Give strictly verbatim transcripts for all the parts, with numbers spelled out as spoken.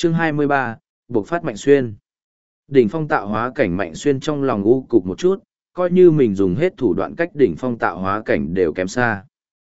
Chương hai mươi ba, Bộc phát Mạnh Xuyên. Đỉnh phong tạo hóa cảnh Mạnh Xuyên trong lòng u cục một chút, coi như mình dùng hết thủ đoạn cách đỉnh phong tạo hóa cảnh đều kém xa.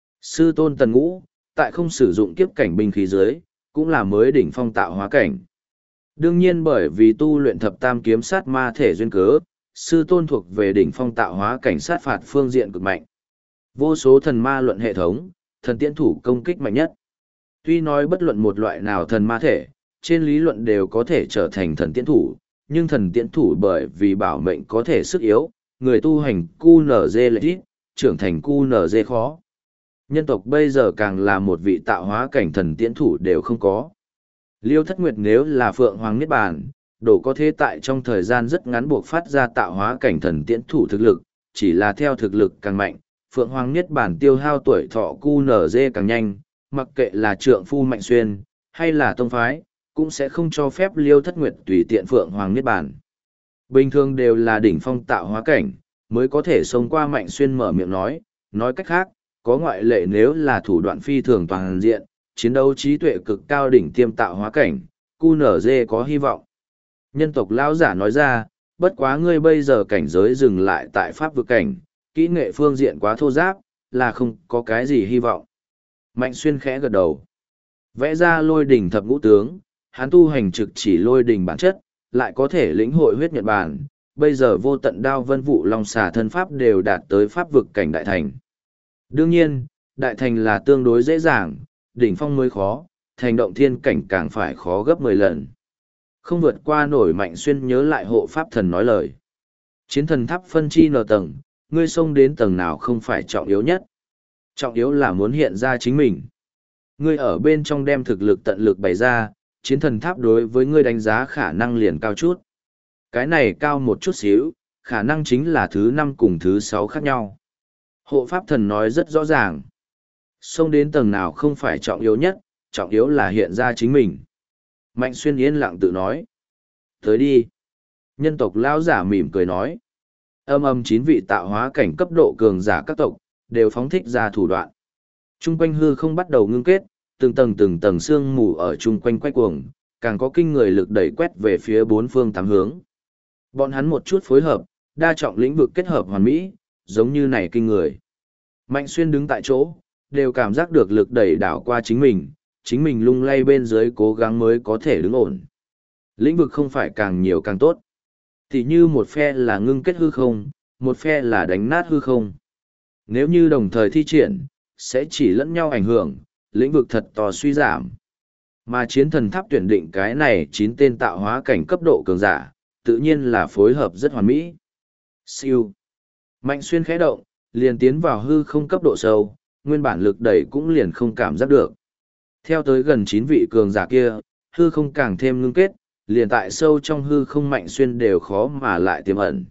Sư tôn Tần Ngũ, tại không sử dụng kiếp cảnh binh khí dưới, cũng là mới đỉnh phong tạo hóa cảnh. Đương nhiên bởi vì tu luyện thập tam kiếm sát ma thể duyên cớ, sư tôn thuộc về đỉnh phong tạo hóa cảnh sát phạt phương diện cực mạnh. Vô số thần ma luận hệ thống, thần tiễn thủ công kích mạnh nhất. Tuy nói bất luận một loại nào thần ma thể, trên lý luận đều có thể trở thành thần tiễn thủ, nhưng thần tiễn thủ bởi vì bảo mệnh có thể sức yếu, người tu hành cu nở dê lại ít, trưởng thành cu nở dê khó. Nhân tộc bây giờ càng là một vị tạo hóa cảnh thần tiễn thủ đều không có. Liêu Thất Nguyệt nếu là Phượng Hoàng Niết Bàn, đổ có thế tại trong thời gian rất ngắn buộc phát ra tạo hóa cảnh thần tiễn thủ thực lực, chỉ là theo thực lực càng mạnh, Phượng Hoàng Niết Bàn tiêu hao tuổi thọ cu nở dê càng nhanh, mặc kệ là trượng phu Mạnh Xuyên, hay là tông phái, cũng sẽ không cho phép Liêu Thất Nguyệt tùy tiện Phượng Hoàng Niết Bàn. Bình thường đều là đỉnh phong tạo hóa cảnh, mới có thể sống qua Mạnh Xuyên mở miệng nói, nói cách khác, có ngoại lệ nếu là thủ đoạn phi thường toàn diện, chiến đấu trí tuệ cực cao đỉnh tiêm tạo hóa cảnh, cu nở dê có hy vọng. Nhân tộc lão giả nói ra, bất quá ngươi bây giờ cảnh giới dừng lại tại pháp vực cảnh, kỹ nghệ phương diện quá thô giáp, là không có cái gì hy vọng. Mạnh Xuyên khẽ gật đầu. Vẽ ra lôi đỉnh thập ngũ tướng, hắn tu hành trực chỉ lôi đỉnh bản chất, lại có thể lĩnh hội huyết nhật bản, bây giờ vô tận đao vân vụ long xà thân pháp đều đạt tới pháp vực cảnh đại thành. Đương nhiên, đại thành là tương đối dễ dàng, đỉnh phong mới khó, thành động thiên cảnh càng phải khó gấp mười lần. Không vượt qua nổi Mạnh Xuyên nhớ lại hộ pháp thần nói lời. Chiến thần tháp phân chi nở tầng, ngươi xông đến tầng nào không phải trọng yếu nhất. Trọng yếu là muốn hiện ra chính mình. Ngươi ở bên trong đem thực lực tận lực bày ra, chiến thần tháp đối với ngươi đánh giá khả năng liền cao chút. Cái này cao một chút xíu, khả năng chính là thứ năm cùng thứ sáu khác nhau. Hộ pháp thần nói rất rõ ràng. Xông đến tầng nào không phải trọng yếu nhất, trọng yếu là hiện ra chính mình. Mạnh Xuyên yên lặng tự nói. Tới đi. Nhân tộc lão giả mỉm cười nói. Âm âm chín vị tạo hóa cảnh cấp độ cường giả các tộc, đều phóng thích ra thủ đoạn. Trung quanh hư không bắt đầu ngưng kết, từng tầng từng tầng sương mù ở chung quanh quay cuồng, càng có kinh người lực đẩy quét về phía bốn phương tám hướng. Bọn hắn một chút phối hợp, đa trọng lĩnh vực kết hợp hoàn mỹ, giống như này kinh người. Mạnh Xuyên đứng tại chỗ, đều cảm giác được lực đẩy đảo qua chính mình, chính mình lung lay bên dưới cố gắng mới có thể đứng ổn. Lĩnh vực không phải càng nhiều càng tốt. Thì như một phe là ngưng kết hư không, một phe là đánh nát hư không. Nếu như đồng thời thi triển, sẽ chỉ lẫn nhau ảnh hưởng, lĩnh vực thật to suy giảm. Mà chiến thần tháp tuyển định cái này chín tên tạo hóa cảnh cấp độ cường giả, tự nhiên là phối hợp rất hoàn mỹ. Siêu. Mạnh Xuyên khẽ động, liền tiến vào hư không cấp độ sâu, nguyên bản lực đẩy cũng liền không cảm giác được. Theo tới gần chín vị cường giả kia, hư không càng thêm ngưng kết, liền tại sâu trong hư không Mạnh Xuyên đều khó mà lại tiềm ẩn.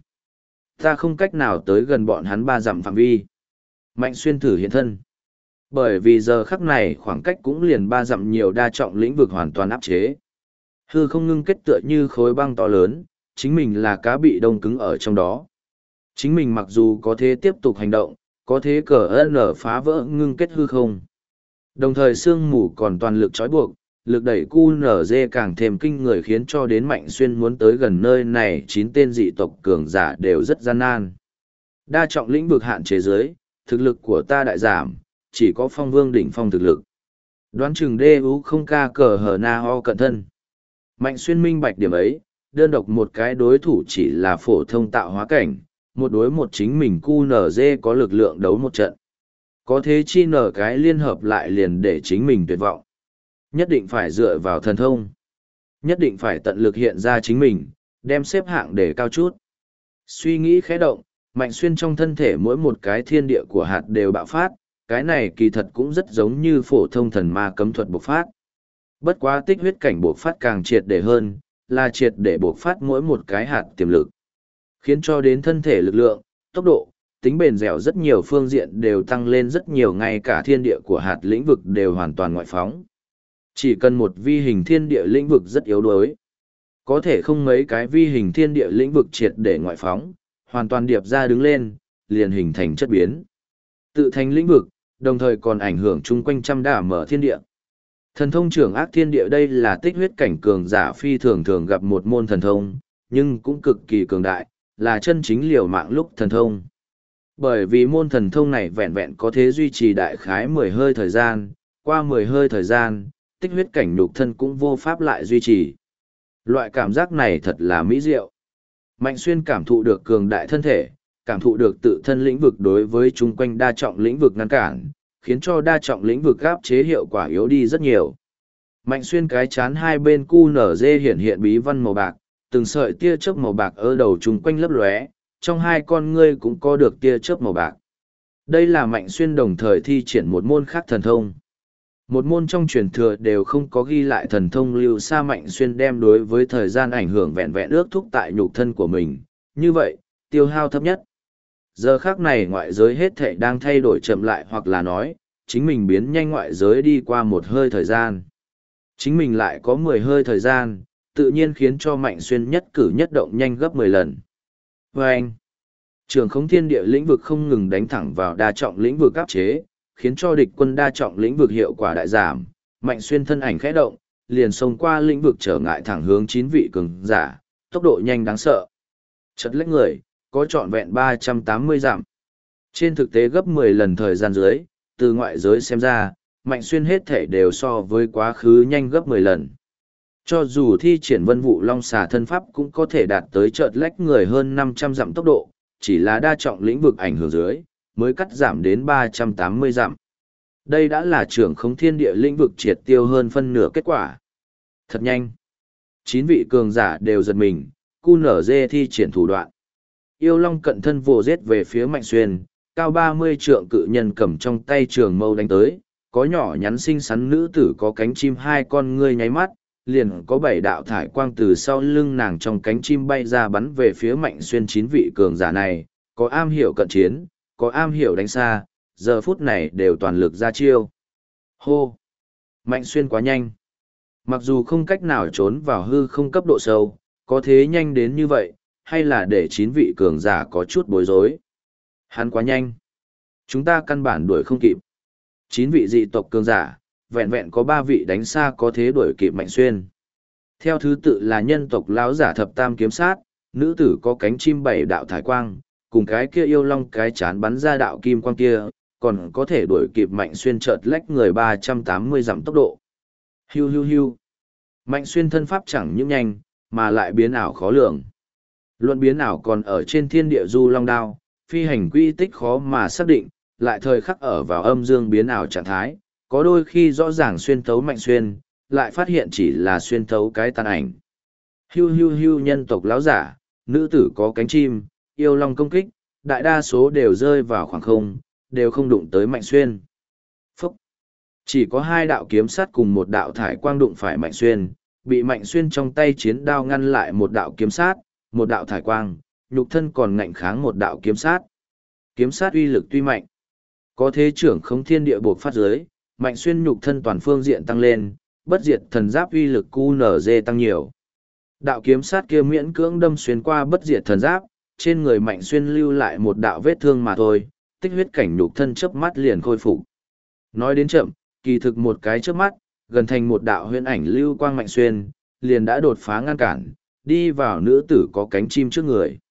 Ta không cách nào tới gần bọn hắn ba dặm phạm vi. Mạnh Xuyên thử hiện thân. Bởi vì giờ khắc này khoảng cách cũng liền ba dặm nhiều đa trọng lĩnh vực hoàn toàn áp chế. Hư không ngưng kết tựa như khối băng to lớn, chính mình là cá bị đông cứng ở trong đó. Chính mình mặc dù có thể tiếp tục hành động, có thế cờ ân ở phá vỡ ngưng kết hư không. Đồng thời sương mù còn toàn lực trói buộc, lực đẩy cu nở dê càng thêm kinh người khiến cho đến Mạnh Xuyên muốn tới gần nơi này chín tên dị tộc cường giả đều rất gian nan. Đa trọng lĩnh vực hạn chế giới, thực lực của ta đại giảm, chỉ có phong vương đỉnh phong thực lực. Đoán chừng đê ú không ca cờ hờ na ho cận thân. Mạnh Xuyên minh bạch điểm ấy, đơn độc một cái đối thủ chỉ là phổ thông tạo hóa cảnh, một đối một chính mình cu nở dê có lực lượng đấu một trận. Có thế chi nở cái liên hợp lại liền để chính mình tuyệt vọng. Nhất định phải dựa vào thần thông. Nhất định phải tận lực hiện ra chính mình, đem xếp hạng để cao chút. Suy nghĩ khẽ động, Mạnh Xuyên trong thân thể mỗi một cái thiên địa của hạt đều bạo phát, cái này kỳ thật cũng rất giống như phổ thông thần ma cấm thuật bộc phát. Bất quá tích huyết cảnh bộc phát càng triệt để hơn, là triệt để bộc phát mỗi một cái hạt tiềm lực. Khiến cho đến thân thể lực lượng, tốc độ, tính bền dẻo rất nhiều phương diện đều tăng lên rất nhiều, ngay cả thiên địa của hạt lĩnh vực đều hoàn toàn ngoại phóng. Chỉ cần một vi hình thiên địa lĩnh vực rất yếu đuối. Có thể không mấy cái vi hình thiên địa lĩnh vực triệt để ngoại phóng, hoàn toàn điệp ra đứng lên, liền hình thành chất biến. Tự thành lĩnh vực, đồng thời còn ảnh hưởng chung quanh trăm đả mở thiên địa. Thần thông trưởng ác thiên địa đây là tích huyết cảnh cường giả phi thường thường gặp một môn thần thông, nhưng cũng cực kỳ cường đại, là chân chính liều mạng lúc thần thông. Bởi vì môn thần thông này vẹn vẹn có thể duy trì đại khái mười hơi thời gian, qua mười hơi thời gian, tích huyết cảnh nhục thân cũng vô pháp lại duy trì. Loại cảm giác này thật là mỹ diệu. Mạnh Xuyên cảm thụ được cường đại thân thể, cảm thụ được tự thân lĩnh vực đối với chung quanh đa trọng lĩnh vực ngăn cản, khiến cho đa trọng lĩnh vực áp chế hiệu quả yếu đi rất nhiều. Mạnh Xuyên cái chán hai bên cu nở dê hiện hiện bí văn màu bạc, từng sợi tia chớp màu bạc ở đầu chung quanh lấp lóe, trong hai con ngươi cũng có được tia chớp màu bạc. Đây là Mạnh Xuyên đồng thời thi triển một môn khác thần thông. Một môn trong truyền thừa đều không có ghi lại thần thông lưu xa Mạnh Xuyên đem đối với thời gian ảnh hưởng vẹn vẹn ước thúc tại nhục thân của mình, như vậy, tiêu hao thấp nhất. Giờ khác này ngoại giới hết thảy đang thay đổi chậm lại hoặc là nói, chính mình biến nhanh ngoại giới đi qua một hơi thời gian. Chính mình lại có mười hơi thời gian, tự nhiên khiến cho Mạnh Xuyên nhất cử nhất động nhanh gấp mười lần. Và anh, trường khống thiên địa lĩnh vực không ngừng đánh thẳng vào đa trọng lĩnh vực áp chế, khiến cho địch quân đa trọng lĩnh vực hiệu quả đại giảm. Mạnh Xuyên thân ảnh khẽ động, liền xông qua lĩnh vực trở ngại thẳng hướng chín vị cường giả, tốc độ nhanh đáng sợ. Chật lách người, có trọn vẹn ba trăm tám mươi dặm. Trên thực tế gấp mười lần thời gian dưới, từ ngoại giới xem ra, Mạnh Xuyên hết thể đều so với quá khứ nhanh gấp mười lần. Cho dù thi triển vân vụ long xà thân pháp cũng có thể đạt tới chợt lách người hơn năm trăm dặm tốc độ, chỉ là đa trọng lĩnh vực ảnh hưởng dưới, mới cắt giảm đến ba trăm tám mươi dặm. Đây đã là trưởng khống thiên địa lĩnh vực triệt tiêu hơn phân nửa kết quả. Thật nhanh. Chín vị cường giả đều giật mình, cu nở dê thi triển thủ đoạn. Yêu long cận thân vồ giết về phía Mạnh Xuyên, cao ba mươi trượng cự nhân cầm trong tay trường mâu đánh tới, có nhỏ nhắn xinh xắn nữ tử có cánh chim hai con ngươi nháy mắt, liền có bảy đạo thải quang từ sau lưng nàng trong cánh chim bay ra bắn về phía Mạnh Xuyên chín vị cường giả này, có am hiểu cận chiến, có am hiểu đánh xa, giờ phút này đều toàn lực ra chiêu. Hô! Mạnh Xuyên quá nhanh. Mặc dù không cách nào trốn vào hư không cấp độ sâu, có thế nhanh đến như vậy, hay là để chín vị cường giả có chút bối rối. Hắn quá nhanh. Chúng ta căn bản đuổi không kịp. Chín vị dị tộc cường giả, vẹn vẹn có ba vị đánh xa có thế đuổi kịp Mạnh Xuyên. Theo thứ tự là nhân tộc lão giả thập tam kiếm sát, nữ tử có cánh chim bảy đạo thải quang, cùng cái kia yêu long cái chán bắn ra đạo kim quang kia, còn có thể đuổi kịp Mạnh Xuyên chợt lách người ba trăm tám mươi dặm tốc độ. Hiu hiu hiu. Mạnh Xuyên thân pháp chẳng những nhanh, mà lại biến ảo khó lường. Luận biến ảo còn ở trên thiên địa du long đao, phi hành quy tích khó mà xác định, lại thời khắc ở vào âm dương biến ảo trạng thái, có đôi khi rõ ràng xuyên thấu Mạnh Xuyên, lại phát hiện chỉ là xuyên thấu cái tàn ảnh. Hiu hiu hiu nhân tộc lão giả, nữ tử có cánh chim, yêu long công kích, đại đa số đều rơi vào khoảng không, đều không đụng tới Mạnh Xuyên. Phúc! Chỉ có hai đạo kiếm sắt cùng một đạo thải quang đụng phải Mạnh Xuyên, bị Mạnh Xuyên trong tay chiến đao ngăn lại một đạo kiếm sát, một đạo thải quang, nhục thân còn ngạnh kháng một đạo kiếm sát. Kiếm sát uy lực tuy mạnh, có thế trưởng không thiên địa buộc phát giới, Mạnh Xuyên nhục thân toàn phương diện tăng lên, bất diệt thần giáp uy lực cu nở dê tăng nhiều. Đạo kiếm sát kia miễn cưỡng đâm xuyên qua bất diệt thần giáp, trên người Mạnh Xuyên lưu lại một đạo vết thương mà thôi, tích huyết cảnh nhục thân chớp mắt liền khôi phục. Nói đến chậm, kỳ thực một cái chớp mắt, gần thành một đạo huyễn ảnh lưu quang Mạnh Xuyên, liền đã đột phá ngăn cản, đi vào nữ tử có cánh chim trước người.